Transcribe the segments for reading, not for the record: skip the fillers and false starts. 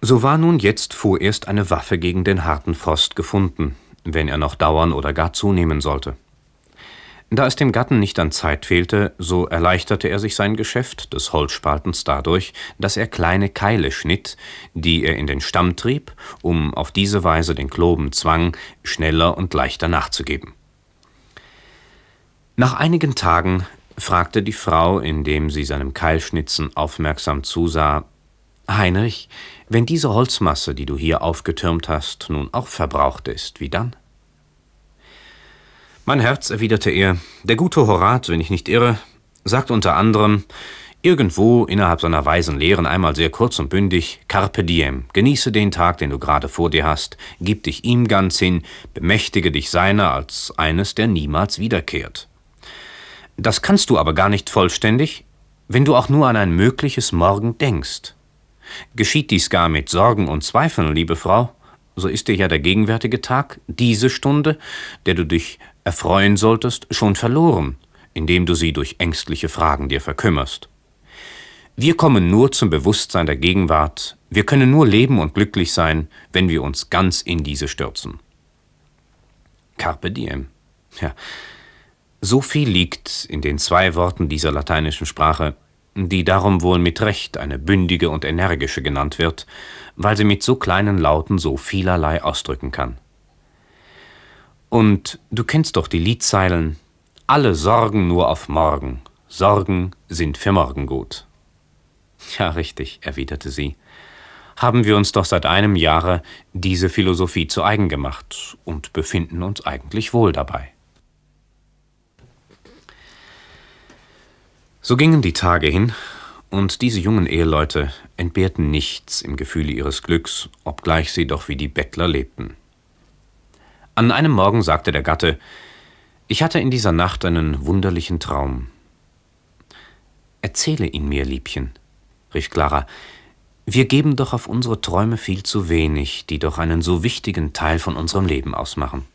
So war nun jetzt vorerst eine Waffe gegen den harten Frost gefunden, wenn er noch dauern oder gar zunehmen sollte. Da es dem Gatten nicht an Zeit fehlte, so erleichterte er sich sein Geschäft des Holzspaltens dadurch, dass er kleine Keile schnitt, die er in den Stamm trieb, um auf diese Weise den Kloben zwang, schneller und leichter nachzugeben. Nach einigen Tagen fragte die Frau, indem sie seinem Keilschnitzen aufmerksam zusah: »Heinrich, wenn diese Holzmasse, die du hier aufgetürmt hast, nun auch verbraucht ist, wie dann?« »Mein Herz«, erwiderte er, »der gute Horat, wenn ich nicht irre, sagt unter anderem irgendwo innerhalb seiner weisen Lehren einmal sehr kurz und bündig: Carpe diem, genieße den Tag, den du gerade vor dir hast, gib dich ihm ganz hin, bemächtige dich seiner als eines, der niemals wiederkehrt. Das kannst du aber gar nicht vollständig, wenn du auch nur an ein mögliches Morgen denkst. Geschieht dies gar mit Sorgen und Zweifeln, liebe Frau, so ist dir ja der gegenwärtige Tag, diese Stunde, der du dich erfreuen solltest, schon verloren, indem du sie durch ängstliche Fragen dir verkümmerst. Wir kommen nur zum Bewusstsein der Gegenwart, wir können nur leben und glücklich sein, wenn wir uns ganz in diese stürzen.« Carpe diem. Ja, so viel liegt in den 2 Worten dieser lateinischen Sprache, die darum wohl mit Recht eine bündige und energische genannt wird, weil sie mit so kleinen Lauten so vielerlei ausdrücken kann. Und du kennst doch die Liedzeilen: »Alle Sorgen nur auf morgen, Sorgen sind für morgen gut.« »Ja, richtig«, erwiderte sie, »haben wir uns doch seit einem Jahre diese Philosophie zu eigen gemacht und befinden uns eigentlich wohl dabei.« So gingen die Tage hin, und diese jungen Eheleute entbehrten nichts im Gefühle ihres Glücks, obgleich sie doch wie die Bettler lebten. An einem Morgen sagte der Gatte: »Ich hatte in dieser Nacht einen wunderlichen Traum.« »Erzähle ihn mir, Liebchen«, rief Clara, »wir geben doch auf unsere Träume viel zu wenig, die doch einen so wichtigen Teil von unserem Leben ausmachen.«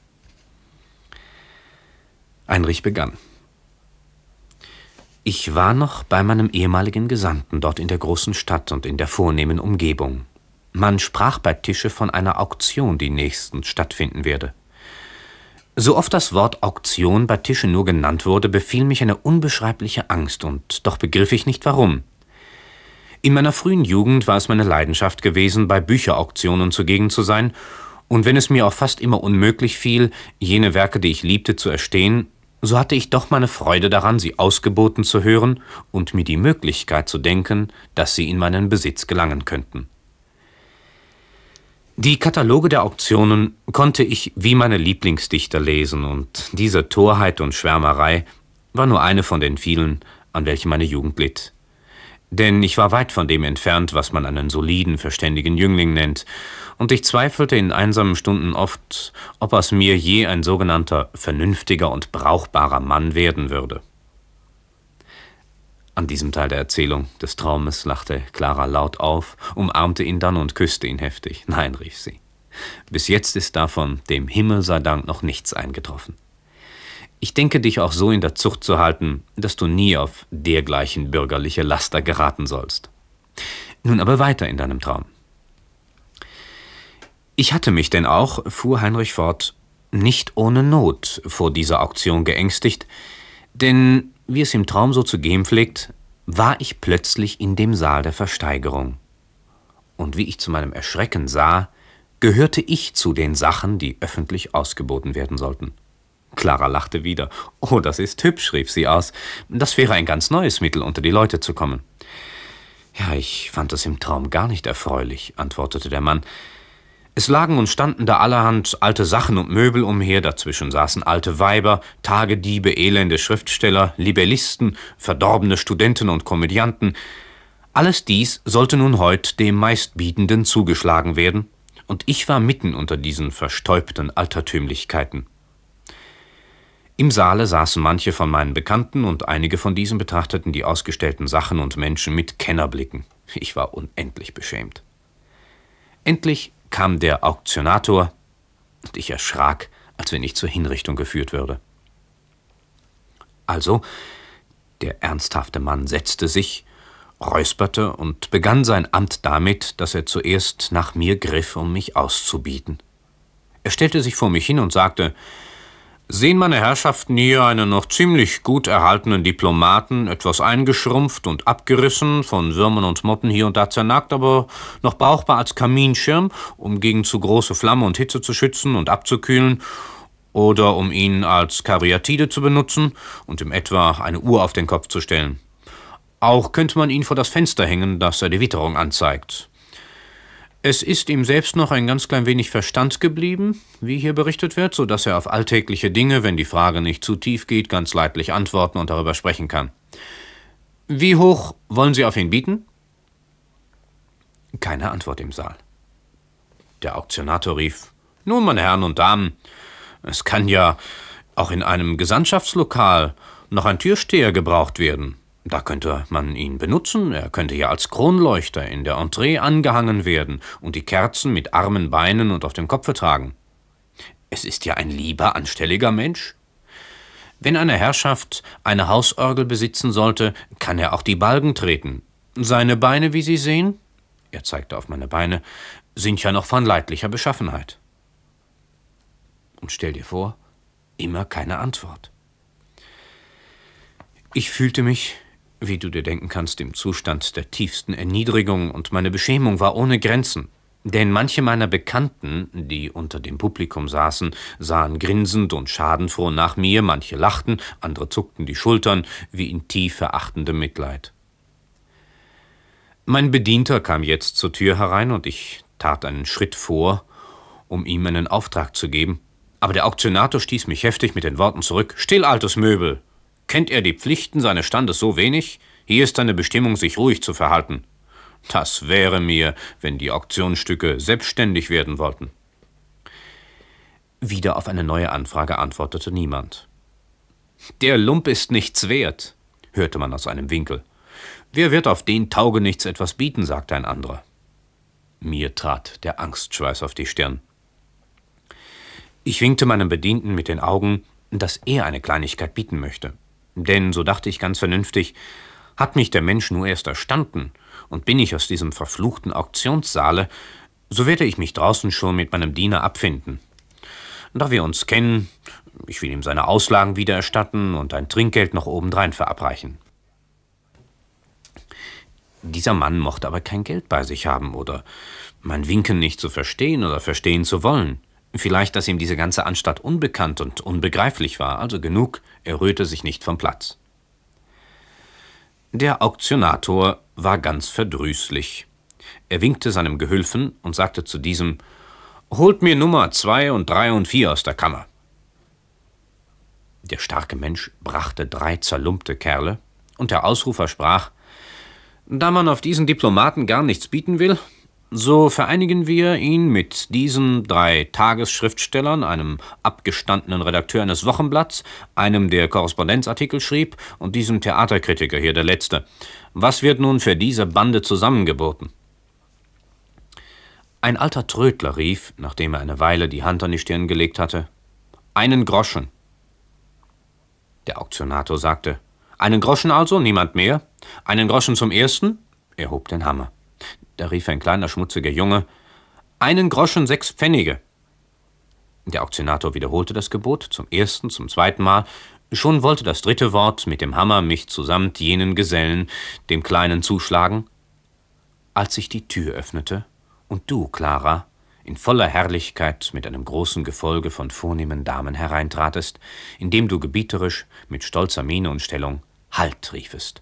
Heinrich begann: »Ich war noch bei meinem ehemaligen Gesandten dort in der großen Stadt und in der vornehmen Umgebung. Man sprach bei Tische von einer Auktion, die nächstens stattfinden werde. So oft das Wort Auktion bei Tische nur genannt wurde, befiel mich eine unbeschreibliche Angst, und doch begriff ich nicht, warum. In meiner frühen Jugend war es meine Leidenschaft gewesen, bei Bücherauktionen zugegen zu sein, und wenn es mir auch fast immer unmöglich fiel, jene Werke, die ich liebte, zu erstehen, so hatte ich doch meine Freude daran, sie ausgeboten zu hören und mir die Möglichkeit zu denken, dass sie in meinen Besitz gelangen könnten. Die Kataloge der Auktionen konnte ich wie meine Lieblingsdichter lesen, und diese Torheit und Schwärmerei war nur eine von den vielen, an welche meine Jugend litt. Denn ich war weit von dem entfernt, was man einen soliden, verständigen Jüngling nennt, und ich zweifelte in einsamen Stunden oft, ob aus mir je ein sogenannter vernünftiger und brauchbarer Mann werden würde. An diesem Teil der Erzählung des Traumes lachte Clara laut auf, umarmte ihn dann und küsste ihn heftig. »Nein«, rief sie, »bis jetzt ist davon, dem Himmel sei Dank, noch nichts eingetroffen. Ich denke, dich auch so in der Zucht zu halten, dass du nie auf dergleichen bürgerliche Laster geraten sollst. Nun aber weiter in deinem Traum.« »Ich hatte mich denn auch«, fuhr Heinrich fort, »nicht ohne Not vor dieser Auktion geängstigt, denn, wie es im Traum so zu gehen pflegt, war ich plötzlich in dem Saal der Versteigerung. Und wie ich zu meinem Erschrecken sah, gehörte ich zu den Sachen, die öffentlich ausgeboten werden sollten.« Clara lachte wieder. »Oh, das ist hübsch«, rief sie aus, »das wäre ein ganz neues Mittel, unter die Leute zu kommen.« »Ja, ich fand es im Traum gar nicht erfreulich«, antwortete der Mann. »Es lagen und standen da allerhand alte Sachen und Möbel umher, dazwischen saßen alte Weiber, Tagediebe, elende Schriftsteller, Libellisten, verdorbene Studenten und Komödianten. Alles dies sollte nun heut dem Meistbietenden zugeschlagen werden, und ich war mitten unter diesen verstäubten Altertümlichkeiten. Im Saale saßen manche von meinen Bekannten, und einige von diesen betrachteten die ausgestellten Sachen und Menschen mit Kennerblicken. Ich war unendlich beschämt. Endlich kam der Auktionator, und ich erschrak, als wenn ich zur Hinrichtung geführt würde. Also, der ernsthafte Mann setzte sich räusperte und begann sein Amt damit, dass er zuerst nach mir griff, um mich auszubieten. Er stellte sich vor mich hin und sagte: »Sehen meine Herrschaften hier einen noch ziemlich gut erhaltenen Diplomaten, etwas eingeschrumpft und abgerissen, von Würmern und Motten hier und da zernagt, aber noch brauchbar als Kaminschirm, um gegen zu große Flamme und Hitze zu schützen und abzukühlen, oder um ihn als Karyatide zu benutzen und ihm etwa eine Uhr auf den Kopf zu stellen. Auch könnte man ihn vor das Fenster hängen, das die Witterung anzeigt. Es ist ihm selbst noch ein ganz klein wenig Verstand geblieben, wie hier berichtet wird, so dass er auf alltägliche Dinge, wenn die Frage nicht zu tief geht, ganz leidlich antworten und darüber sprechen kann. Wie hoch wollen Sie auf ihn bieten?« Keine Antwort im Saal. Der Auktionator rief: »Nun, meine Herren und Damen, es kann ja auch in einem Gesandtschaftslokal noch ein Türsteher gebraucht werden. Da könnte man ihn benutzen, er könnte ja als Kronleuchter in der Entree angehangen werden und die Kerzen mit armen Beinen und auf dem Kopfe tragen. Es ist ja ein lieber, anstelliger Mensch. Wenn eine Herrschaft eine Hausorgel besitzen sollte, kann er auch die Balgen treten. Seine Beine, wie Sie sehen«, er zeigte auf meine Beine, »sind ja noch von leidlicher Beschaffenheit.« Und stell dir vor, immer keine Antwort. Ich fühlte mich, wie du dir denken kannst, im Zustand der tiefsten Erniedrigung, und meine Beschämung war ohne Grenzen. Denn manche meiner Bekannten, die unter dem Publikum saßen, sahen grinsend und schadenfroh nach mir, manche lachten, andere zuckten die Schultern, wie in tief verachtendem Mitleid. Mein Bedienter kam jetzt zur Tür herein, und ich tat einen Schritt vor, um ihm einen Auftrag zu geben. Aber der Auktionator stieß mich heftig mit den Worten zurück: »Still, altes Möbel! Kennt er die Pflichten seines Standes so wenig? Hier ist seine Bestimmung, sich ruhig zu verhalten. Das wäre mir, wenn die Auktionsstücke selbstständig werden wollten.« Wieder auf eine neue Anfrage antwortete niemand. »Der Lump ist nichts wert«, hörte man aus einem Winkel. »Wer wird auf den Taugenichts etwas bieten?«, sagte ein anderer. Mir trat der Angstschweiß auf die Stirn. Ich winkte meinem Bedienten mit den Augen, dass er eine Kleinigkeit bieten möchte. Denn, so dachte ich ganz vernünftig, hat mich der Mensch nur erst erstanden, und bin ich aus diesem verfluchten Auktionssaale, so werde ich mich draußen schon mit meinem Diener abfinden. Da wir uns kennen, ich will ihm seine Auslagen wiedererstatten und ein Trinkgeld noch obendrein verabreichen. Dieser Mann mochte aber kein Geld bei sich haben oder mein Winken nicht zu verstehen oder verstehen zu wollen. Vielleicht, dass ihm diese ganze Anstalt unbekannt und unbegreiflich war, also genug, er rührte sich nicht vom Platz. Der Auktionator war ganz verdrüßlich. Er winkte seinem Gehülfen und sagte zu diesem: »Holt mir Nummer 2 und 3 und 4 aus der Kammer.« Der starke Mensch brachte 3 zerlumpte Kerle, und der Ausrufer sprach: »Da man auf diesen Diplomaten gar nichts bieten will, so vereinigen wir ihn mit diesen 3 Tagesschriftstellern, einem abgestandenen Redakteur eines Wochenblatts, einem, der Korrespondenzartikel schrieb, und diesem Theaterkritiker hier, der Letzte. Was wird nun für diese Bande zusammengeboten?« Ein alter Trödler rief, nachdem er eine Weile die Hand an die Stirn gelegt hatte: »einen Groschen.« Der Auktionator sagte: »Einen Groschen also, niemand mehr? Einen Groschen zum Ersten?« Er hob den Hammer. Da rief ein kleiner, schmutziger Junge: »Einen Groschen 6 Pfennige.« Der Auktionator wiederholte das Gebot, zum ersten, zum zweiten Mal. Schon wollte das dritte Wort mit dem Hammer mich zusamt jenen Gesellen, dem Kleinen, zuschlagen, als sich die Tür öffnete und du, Clara, in voller Herrlichkeit mit einem großen Gefolge von vornehmen Damen hereintratest, indem du gebieterisch, mit stolzer Miene und Stellung »Halt«, riefest.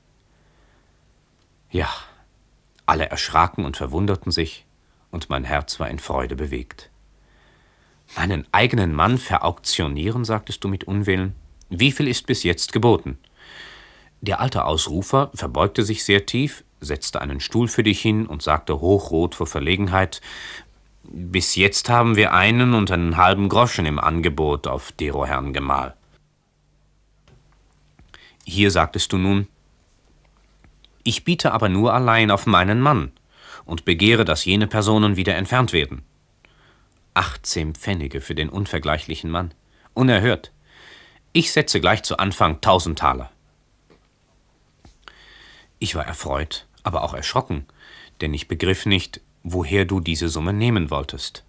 Ja, alle erschraken und verwunderten sich, und mein Herz war in Freude bewegt. »Meinen eigenen Mann verauktionieren«, sagtest du mit Unwillen. »Wie viel ist bis jetzt geboten?« Der alte Ausrufer verbeugte sich sehr tief, setzte einen Stuhl für dich hin und sagte hochrot vor Verlegenheit: »Bis jetzt haben wir 1 und einen halben Groschen im Angebot auf dero Herrn Gemahl.« Hier sagtest du nun: »Ich biete aber nur allein auf meinen Mann und begehre, dass jene Personen wieder entfernt werden.« 18 Pfennige für den unvergleichlichen Mann. Unerhört. Ich setze gleich zu Anfang 1000 Taler. Ich war erfreut, aber auch erschrocken, denn ich begriff nicht, woher du diese Summe nehmen wolltest.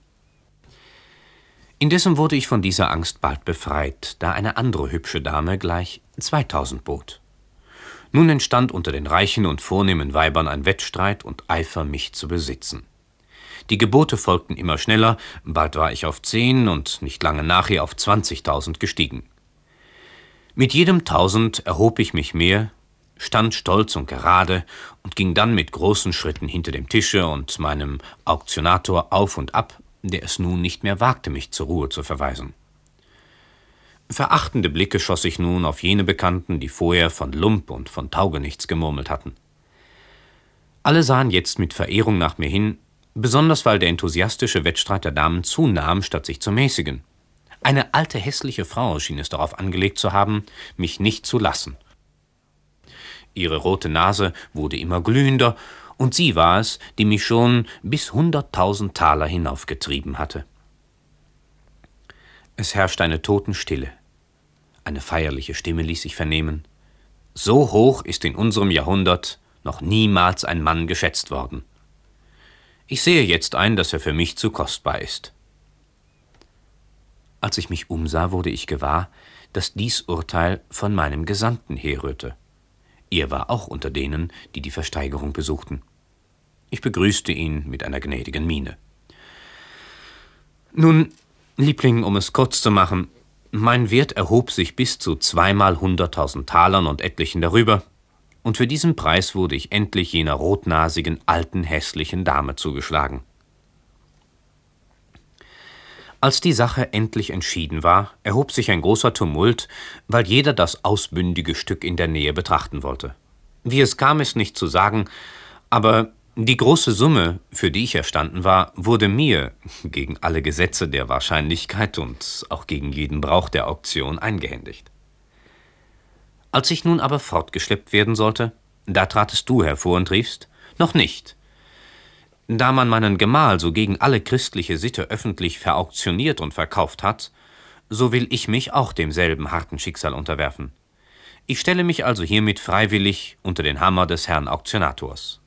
Indessen wurde ich von dieser Angst bald befreit, da eine andere hübsche Dame gleich 2000 bot. Nun entstand unter den reichen und vornehmen Weibern ein Wettstreit und Eifer, mich zu besitzen. Die Gebote folgten immer schneller, bald war ich auf 10 und nicht lange nachher auf 20.000 gestiegen. Mit jedem 1000 erhob ich mich mehr, stand stolz und gerade und ging dann mit großen Schritten hinter dem Tische und meinem Auktionator auf und ab, der es nun nicht mehr wagte, mich zur Ruhe zu verweisen. Verachtende Blicke schoss ich nun auf jene Bekannten, die vorher von Lump und von Taugenichts gemurmelt hatten. Alle sahen jetzt mit Verehrung nach mir hin, besonders weil der enthusiastische Wettstreit der Damen zunahm, statt sich zu mäßigen. Eine alte, hässliche Frau schien es darauf angelegt zu haben, mich nicht zu lassen. Ihre rote Nase wurde immer glühender, und sie war es, die mich schon bis 100.000 Taler hinaufgetrieben hatte. Es herrschte eine Totenstille. Eine feierliche Stimme ließ sich vernehmen. So hoch ist in unserem Jahrhundert noch niemals ein Mann geschätzt worden. Ich sehe jetzt ein, dass er für mich zu kostbar ist. Als ich mich umsah, wurde ich gewahr, dass dies Urteil von meinem Gesandten herrührte. Er war auch unter denen, die die Versteigerung besuchten. Ich begrüßte ihn mit einer gnädigen Miene. »Nun, Liebling, um es kurz zu machen, mein Wert erhob sich bis zu 2-mal 100.000 Talern und etlichen darüber, und für diesen Preis wurde ich endlich jener rotnasigen, alten, hässlichen Dame zugeschlagen.« Als die Sache endlich entschieden war, erhob sich ein großer Tumult, weil jeder das ausbündige Stück in der Nähe betrachten wollte. Wie es kam, ist nicht zu sagen, aber die große Summe, für die ich erstanden war, wurde mir, gegen alle Gesetze der Wahrscheinlichkeit und auch gegen jeden Brauch der Auktion, eingehändigt. Als ich nun aber fortgeschleppt werden sollte, da tratest du hervor und riefst, »Noch nicht! Da man meinen Gemahl so gegen alle christliche Sitte öffentlich verauktioniert und verkauft hat, so will ich mich auch demselben harten Schicksal unterwerfen. Ich stelle mich also hiermit freiwillig unter den Hammer des Herrn Auktionators.«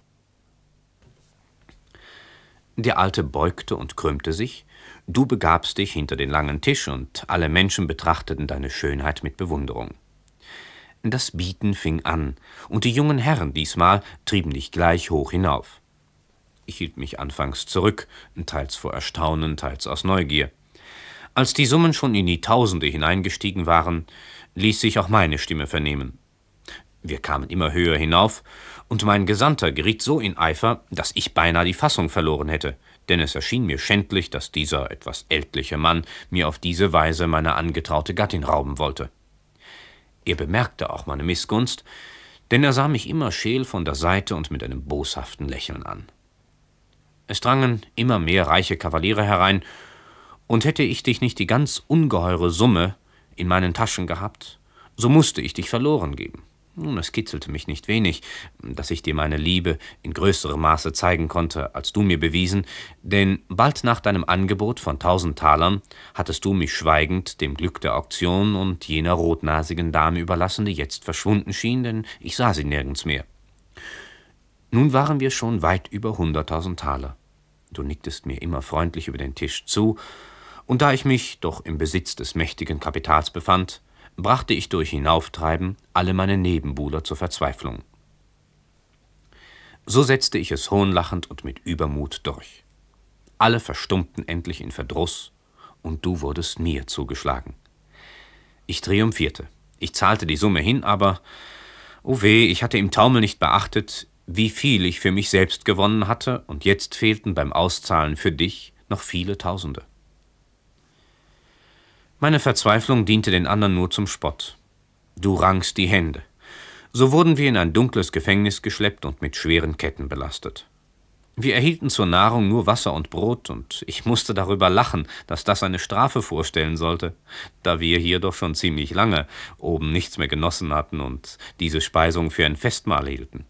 Der Alte beugte und krümmte sich, du begabst dich hinter den langen Tisch und alle Menschen betrachteten deine Schönheit mit Bewunderung. Das Bieten fing an, und die jungen Herren diesmal trieben dich gleich hoch hinauf. Ich hielt mich anfangs zurück, teils vor Erstaunen, teils aus Neugier. Als die Summen schon in die Tausende hineingestiegen waren, ließ sich auch meine Stimme vernehmen. Wir kamen immer höher hinauf, und mein Gesandter geriet so in Eifer, dass ich beinahe die Fassung verloren hätte, denn es erschien mir schändlich, dass dieser etwas ältliche Mann mir auf diese Weise meine angetraute Gattin rauben wollte. Er bemerkte auch meine Missgunst, denn er sah mich immer scheel von der Seite und mit einem boshaften Lächeln an. Es drangen immer mehr reiche Kavaliere herein, und hätte ich dich nicht die ganz ungeheure Summe in meinen Taschen gehabt, so musste ich dich verloren geben. Nun, es kitzelte mich nicht wenig, dass ich dir meine Liebe in größerem Maße zeigen konnte, als du mir bewiesen, denn bald nach deinem Angebot von 1000 Talern hattest du mich schweigend dem Glück der Auktion und jener rotnasigen Dame überlassen, die jetzt verschwunden schien, denn ich sah sie nirgends mehr. Nun waren wir schon weit über 100.000 Taler. Du nicktest mir immer freundlich über den Tisch zu, und da ich mich doch im Besitz des mächtigen Kapitals befand, brachte ich durch Hinauftreiben alle meine Nebenbuhler zur Verzweiflung. So setzte ich es hohnlachend und mit Übermut durch. Alle verstummten endlich in Verdruss, und du wurdest mir zugeschlagen. Ich triumphierte. Ich zahlte die Summe hin, aber, oh weh, ich hatte im Taumel nicht beachtet, wie viel ich für mich selbst gewonnen hatte, und jetzt fehlten beim Auszahlen für dich noch viele Tausende. Meine Verzweiflung diente den anderen nur zum Spott. Du rangst die Hände. So wurden wir in ein dunkles Gefängnis geschleppt und mit schweren Ketten belastet. Wir erhielten zur Nahrung nur Wasser und Brot, und ich musste darüber lachen, dass das eine Strafe vorstellen sollte, da wir hier doch schon ziemlich lange oben nichts mehr genossen hatten und diese Speisung für ein Festmahl hielten.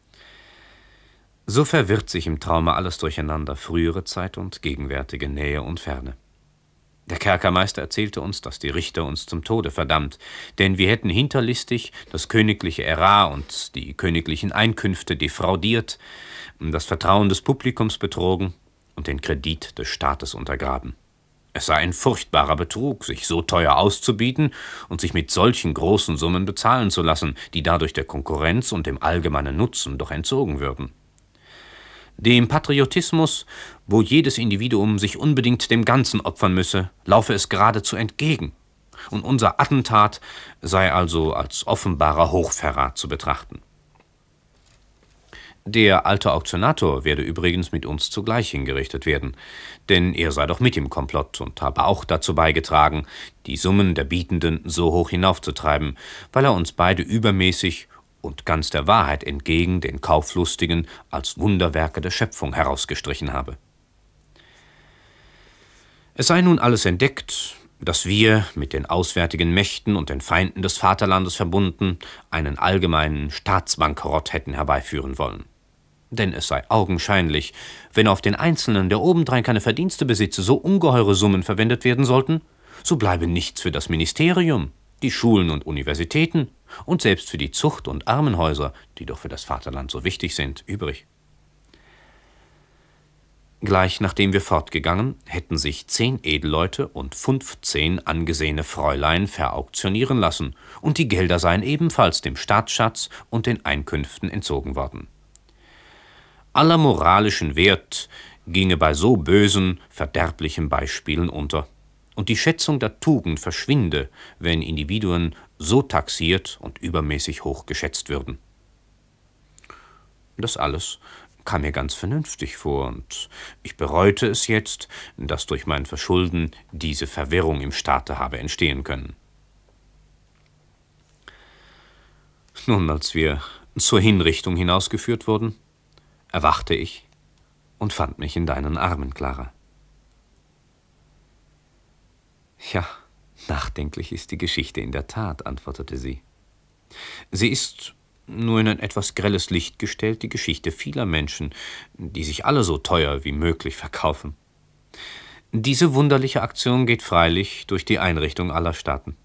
So verwirrt sich im Traume alles durcheinander, frühere Zeit und gegenwärtige Nähe und Ferne. Der Kerkermeister erzählte uns, dass die Richter uns zum Tode verdammt, denn wir hätten hinterlistig das königliche Ärar und die königlichen Einkünfte defraudiert, das Vertrauen des Publikums betrogen und den Kredit des Staates untergraben. Es sei ein furchtbarer Betrug, sich so teuer auszubieten und sich mit solchen großen Summen bezahlen zu lassen, die dadurch der Konkurrenz und dem allgemeinen Nutzen doch entzogen würden. Dem Patriotismus, wo jedes Individuum sich unbedingt dem Ganzen opfern müsse, laufe es geradezu entgegen, und unser Attentat sei also als offenbarer Hochverrat zu betrachten. Der alte Auktionator werde übrigens mit uns zugleich hingerichtet werden, denn er sei doch mit im Komplott und habe auch dazu beigetragen, die Summen der Bietenden so hoch hinaufzutreiben, weil er uns beide übermäßig und ganz der Wahrheit entgegen den Kauflustigen als Wunderwerke der Schöpfung herausgestrichen habe. Es sei nun alles entdeckt, dass wir, mit den auswärtigen Mächten und den Feinden des Vaterlandes verbunden, einen allgemeinen Staatsbankerott hätten herbeiführen wollen. Denn es sei augenscheinlich, wenn auf den Einzelnen, der obendrein keine Verdienste besitze, so ungeheure Summen verwendet werden sollten, so bleibe nichts für das Ministerium, die Schulen und Universitäten und selbst für die Zucht- und Armenhäuser, die doch für das Vaterland so wichtig sind, übrig. Gleich nachdem wir fortgegangen, hätten sich 10 Edelleute und 15 angesehene Fräulein verauktionieren lassen, und die Gelder seien ebenfalls dem Staatsschatz und den Einkünften entzogen worden. Aller moralischen Wert ginge bei so bösen, verderblichen Beispielen unter, und die Schätzung der Tugend verschwinde, wenn Individuen so taxiert und übermäßig hoch geschätzt würden. Das alles kam mir ganz vernünftig vor, und ich bereute es jetzt, dass durch mein Verschulden diese Verwirrung im Staate habe entstehen können. Nun, als wir zur Hinrichtung hinausgeführt wurden, erwachte ich und fand mich in deinen Armen, Clara. Ja, nachdenklich ist die Geschichte in der Tat, antwortete sie. Sie ist nur in ein etwas grelles Licht gestellt, die Geschichte vieler Menschen, die sich alle so teuer wie möglich verkaufen. Diese wunderliche Aktion geht freilich durch die Einrichtung aller Staaten.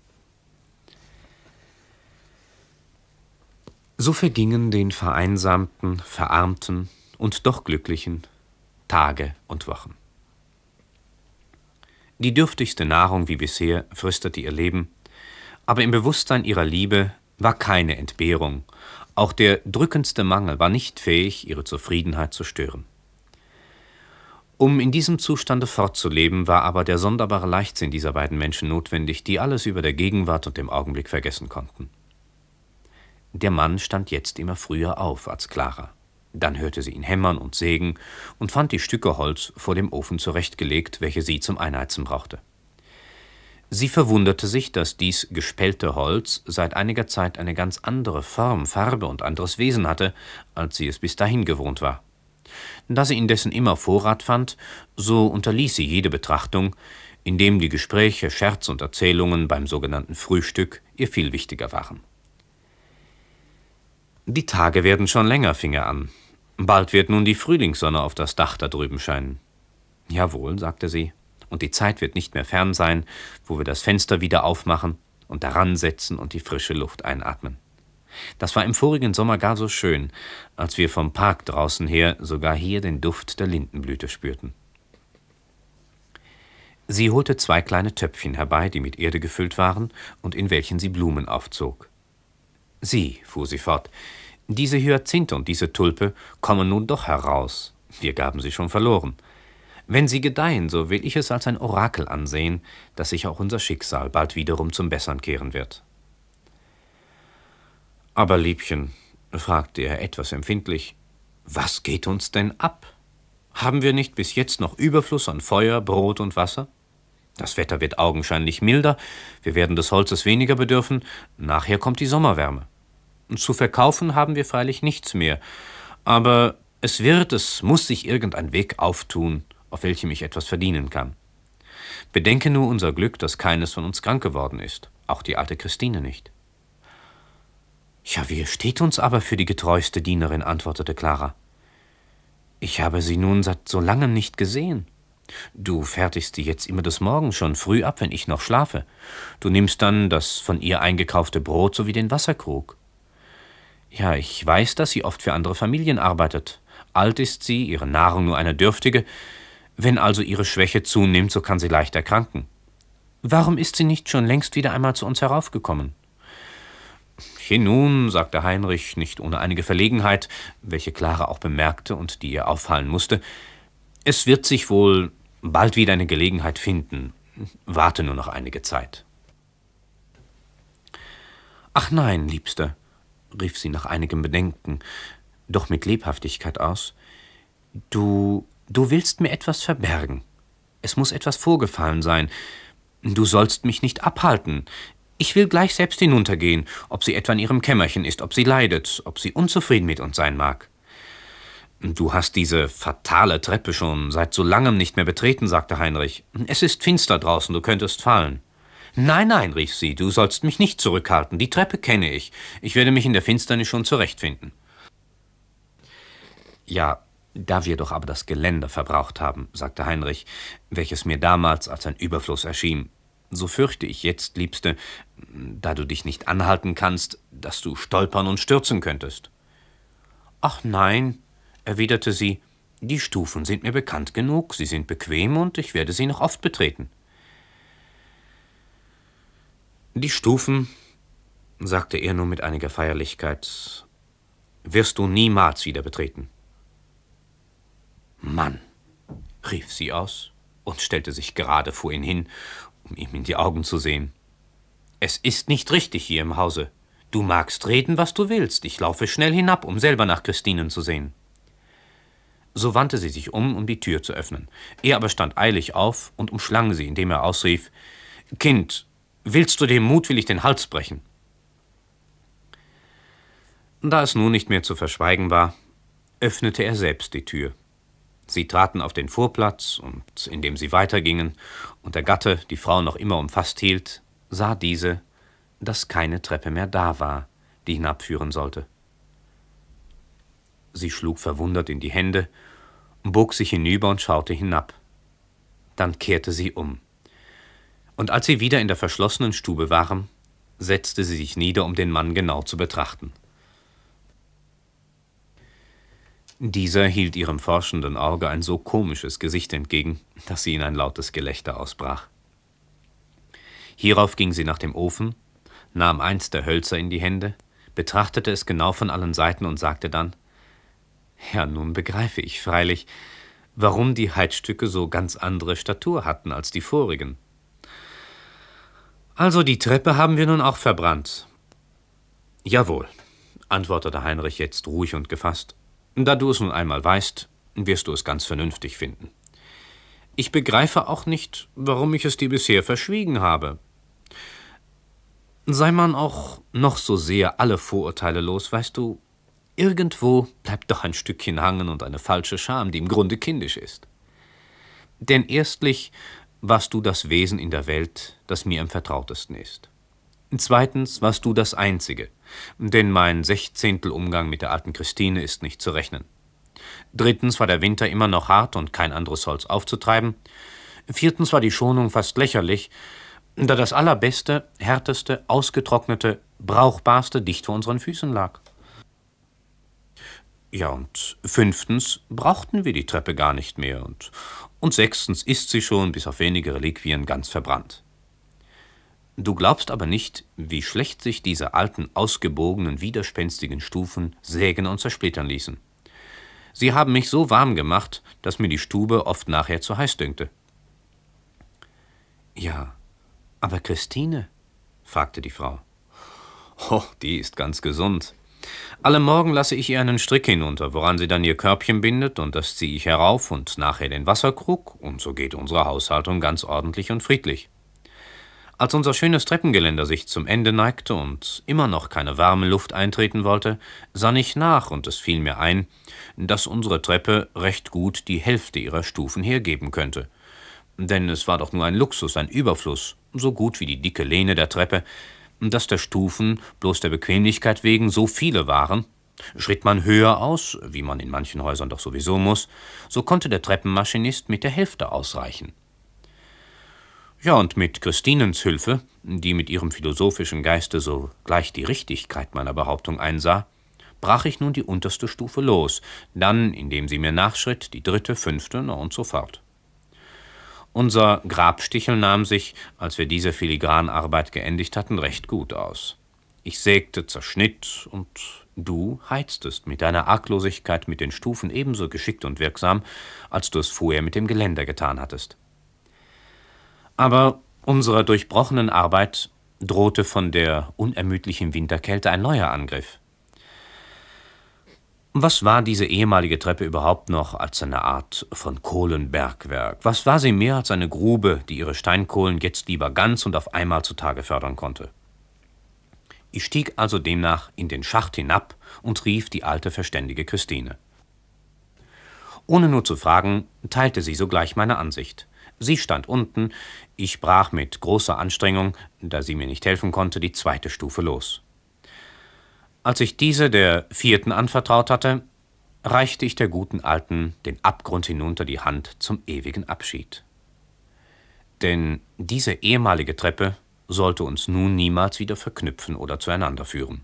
So vergingen den vereinsamten, verarmten und doch glücklichen Tage und Wochen. Die dürftigste Nahrung wie bisher fristete ihr Leben, aber im Bewusstsein ihrer Liebe war keine Entbehrung, auch der drückendste Mangel war nicht fähig, ihre Zufriedenheit zu stören. Um in diesem Zustande fortzuleben, war aber der sonderbare Leichtsinn dieser beiden Menschen notwendig, die alles über der Gegenwart und dem Augenblick vergessen konnten. Der Mann stand jetzt immer früher auf als Clara. Dann hörte sie ihn hämmern und sägen und fand die Stücke Holz vor dem Ofen zurechtgelegt, welche sie zum Einheizen brauchte. Sie verwunderte sich, dass dies gespellte Holz seit einiger Zeit eine ganz andere Form, Farbe und anderes Wesen hatte, als sie es bis dahin gewohnt war. Da sie indessen immer Vorrat fand, so unterließ sie jede Betrachtung, indem die Gespräche, Scherz und Erzählungen beim sogenannten Frühstück ihr viel wichtiger waren. Die Tage werden schon länger, fing er an. Bald wird nun die Frühlingssonne auf das Dach da drüben scheinen. Jawohl, sagte sie, und die Zeit wird nicht mehr fern sein, wo wir das Fenster wieder aufmachen und daran setzen und die frische Luft einatmen. Das war im vorigen Sommer gar so schön, als wir vom Park draußen her sogar hier den Duft der Lindenblüte spürten. Sie holte 2 kleine Töpfchen herbei, die mit Erde gefüllt waren und in welchen sie Blumen aufzog. »Sieh«, fuhr sie fort, »diese Hyazinthe und diese Tulpe kommen nun doch heraus. Wir gaben sie schon verloren. Wenn sie gedeihen, so will ich es als ein Orakel ansehen, dass sich auch unser Schicksal bald wiederum zum Bessern kehren wird.« »Aber, Liebchen«, fragte er etwas empfindlich, »was geht uns denn ab? Haben wir nicht bis jetzt noch Überfluss an Feuer, Brot und Wasser? Das Wetter wird augenscheinlich milder, wir werden des Holzes weniger bedürfen, nachher kommt die Sommerwärme. Zu verkaufen haben wir freilich nichts mehr, aber es muss sich irgendein Weg auftun, auf welchem ich etwas verdienen kann. Bedenke nur unser Glück, dass keines von uns krank geworden ist, auch die alte Christine nicht.« »Ja, wie steht uns aber für die getreueste Dienerin«, antwortete Clara. »Ich habe sie nun seit so langem nicht gesehen. Du fertigst die jetzt immer des Morgens schon früh ab, wenn ich noch schlafe. Du nimmst dann das von ihr eingekaufte Brot sowie den Wasserkrug. Ja, ich weiß, dass sie oft für andere Familien arbeitet. Alt ist sie, ihre Nahrung nur eine dürftige. Wenn also ihre Schwäche zunimmt, so kann sie leicht erkranken. Warum ist sie nicht schon längst wieder einmal zu uns heraufgekommen? Je nun, sagte Heinrich, nicht ohne einige Verlegenheit, welche Clara auch bemerkte und die ihr auffallen musste, es wird sich wohl bald wieder eine Gelegenheit finden. Warte nur noch einige Zeit. Ach nein, Liebster, rief sie nach einigem Bedenken, doch mit Lebhaftigkeit aus, du willst mir etwas verbergen. Es muss etwas vorgefallen sein. Du sollst mich nicht abhalten. Ich will gleich selbst hinuntergehen, ob sie etwa in ihrem Kämmerchen ist, ob sie leidet, ob sie unzufrieden mit uns sein mag. Du hast diese fatale Treppe schon seit so langem nicht mehr betreten, sagte Heinrich. Es ist finster draußen, du könntest fallen. Nein, nein, rief sie, du sollst mich nicht zurückhalten. Die Treppe kenne ich. Ich werde mich in der Finsternis schon zurechtfinden. Ja, da wir doch aber das Geländer verbraucht haben, sagte Heinrich, welches mir damals als ein Überfluss erschien, so fürchte ich jetzt, Liebste, da du dich nicht anhalten kannst, dass du stolpern und stürzen könntest. Ach nein, erwiderte sie, die Stufen sind mir bekannt genug, sie sind bequem und ich werde sie noch oft betreten. Die Stufen, sagte er nur mit einiger Feierlichkeit, wirst du niemals wieder betreten. Mann, rief sie aus und stellte sich gerade vor ihn hin, um ihm in die Augen zu sehen. Es ist nicht richtig hier im Hause. Du magst reden, was du willst. Ich laufe schnell hinab, um selber nach Christinen zu sehen. So wandte sie sich um die Tür zu öffnen. Er aber stand eilig auf und umschlang sie, indem er ausrief, »Kind, willst du dem mutwillig den Hals brechen?« Da es nun nicht mehr zu verschweigen war, öffnete er selbst die Tür. Sie traten auf den Vorplatz, und indem sie weitergingen und der Gatte die Frau noch immer umfasst hielt, sah diese, dass keine Treppe mehr da war, die hinabführen sollte. Sie schlug verwundert in die Hände, bog sich hinüber und schaute hinab. Dann kehrte sie um. Und als sie wieder in der verschlossenen Stube waren, setzte sie sich nieder, um den Mann genau zu betrachten. Dieser hielt ihrem forschenden Auge ein so komisches Gesicht entgegen, dass sie in ein lautes Gelächter ausbrach. Hierauf ging sie nach dem Ofen, nahm eins der Hölzer in die Hände, betrachtete es genau von allen Seiten und sagte dann, »Ja, nun begreife ich freilich, warum die Heizstücke so ganz andere Statur hatten als die vorigen. Also die Treppe haben wir nun auch verbrannt.« »Jawohl«, antwortete Heinrich jetzt ruhig und gefasst. »Da du es nun einmal weißt, wirst du es ganz vernünftig finden. Ich begreife auch nicht, warum ich es dir bisher verschwiegen habe. Sei man auch noch so sehr alle Vorurteile los, weißt du, irgendwo bleibt doch ein Stückchen Hangen und eine falsche Scham, die im Grunde kindisch ist. Denn erstlich warst du das Wesen in der Welt, das mir am vertrautesten ist. Zweitens warst du das Einzige, denn mein 16. Umgang mit der alten Christine ist nicht zu rechnen. Drittens war der Winter immer noch hart und kein anderes Holz aufzutreiben. Viertens war die Schonung fast lächerlich, da das allerbeste, härteste, ausgetrocknete, brauchbarste dicht vor unseren Füßen lag. Ja, und fünftens brauchten wir die Treppe gar nicht mehr, und sechstens ist sie schon, bis auf wenige Reliquien, ganz verbrannt. Du glaubst aber nicht, wie schlecht sich diese alten, ausgebogenen, widerspenstigen Stufen sägen und zersplittern ließen. Sie haben mich so warm gemacht, dass mir die Stube oft nachher zu heiß dünkte.« »Ja, aber Christine?« fragte die Frau. »Oh, die ist ganz gesund. Alle Morgen lasse ich ihr einen Strick hinunter, woran sie dann ihr Körbchen bindet, und das ziehe ich herauf und nachher den Wasserkrug, und so geht unsere Haushaltung ganz ordentlich und friedlich. Als unser schönes Treppengeländer sich zum Ende neigte und immer noch keine warme Luft eintreten wollte, sann ich nach, und es fiel mir ein, dass unsere Treppe recht gut die Hälfte ihrer Stufen hergeben könnte. Denn es war doch nur ein Luxus, ein Überfluss, so gut wie die dicke Lehne der Treppe, dass der Stufen bloß der Bequemlichkeit wegen so viele waren, Schritt man höher aus, wie man in manchen Häusern doch sowieso muss, so konnte der Treppenmaschinist mit der Hälfte ausreichen. Ja, und mit Christinens Hilfe, die mit ihrem philosophischen Geiste sogleich die Richtigkeit meiner Behauptung einsah, brach ich nun die unterste Stufe los, dann, indem sie mir nachschritt, die dritte, fünfte und so fort. Unser Grabstichel nahm sich, als wir diese Filigranarbeit geendigt hatten, recht gut aus. Ich sägte, zerschnitt, und du heiztest mit deiner Arglosigkeit mit den Stufen ebenso geschickt und wirksam, als du es vorher mit dem Geländer getan hattest. Aber unserer durchbrochenen Arbeit drohte von der unermüdlichen Winterkälte ein neuer Angriff. Was war diese ehemalige Treppe überhaupt noch als eine Art von Kohlenbergwerk? Was war sie mehr als eine Grube, die ihre Steinkohlen jetzt lieber ganz und auf einmal zutage fördern konnte? Ich stieg also demnach in den Schacht hinab und rief die alte, verständige Christine. Ohne nur zu fragen, teilte sie sogleich meine Ansicht. Sie stand unten, ich brach mit großer Anstrengung, da sie mir nicht helfen konnte, die zweite Stufe los. Als ich diese der vierten anvertraut hatte, reichte ich der guten Alten den Abgrund hinunter die Hand zum ewigen Abschied. Denn diese ehemalige Treppe sollte uns nun niemals wieder verknüpfen oder zueinander führen.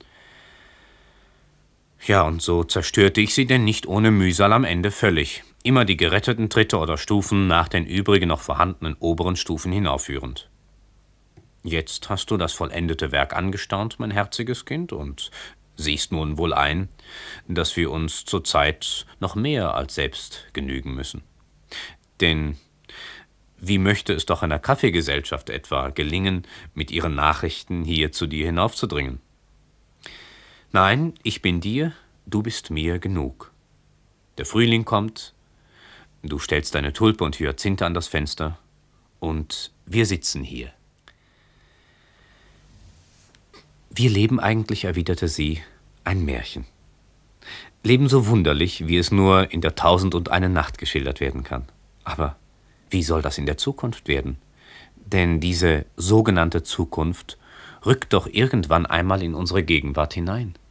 Ja, und so zerstörte ich sie denn nicht ohne Mühsal am Ende völlig, immer die geretteten Tritte oder Stufen nach den übrigen noch vorhandenen oberen Stufen hinaufführend. Jetzt hast du das vollendete Werk angestaunt, mein herziges Kind, und siehst nun wohl ein, dass wir uns zurzeit noch mehr als selbst genügen müssen. Denn wie möchte es doch einer Kaffeegesellschaft etwa gelingen, mit ihren Nachrichten hier zu dir hinaufzudringen? Nein, ich bin dir, du bist mir genug. Der Frühling kommt, du stellst deine Tulpe und Hyazinthe an das Fenster, und wir sitzen hier. Wir leben eigentlich, erwiderte sie, ein Märchen. Leben so wunderlich, wie es nur in der 1001 Nacht geschildert werden kann. Aber wie soll das in der Zukunft werden? Denn diese sogenannte Zukunft rückt doch irgendwann einmal in unsere Gegenwart hinein.